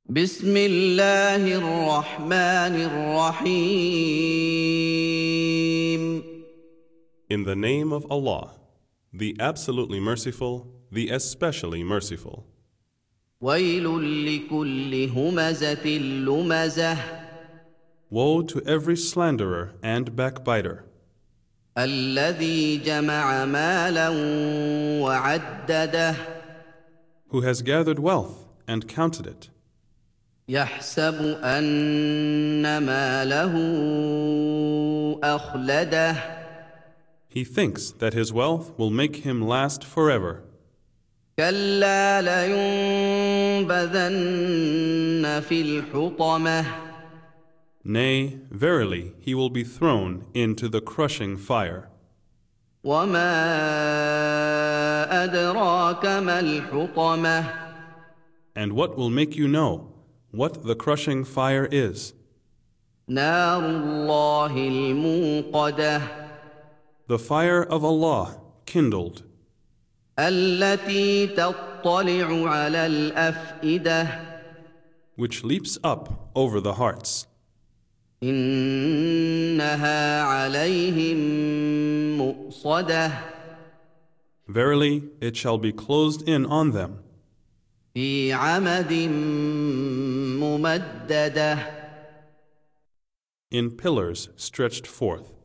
بسم الله الرحمن الرحيم In the name of Allah, the absolutely merciful, the especially merciful. ويل لكل همزة لمزة Woe to every slanderer and backbiter, الذي جمع مالا وعدده who has gathered wealth and counted it, يحسب أن ماله أخلده he thinks that his wealth will make him last forever. كلا لينبذن في الحطمة Nay, verily, he will be thrown into the crushing fire. وما أدراك ما الحطمة And what will make you know what the crushing fire is? نار الله الموقدة The fire of Allah kindled, التي تطلع على الأفئدة which leaps up over the hearts. إنها عليهم مؤصدة Verily, it shall be closed in on them في عمد ممددة in pillars stretched forth.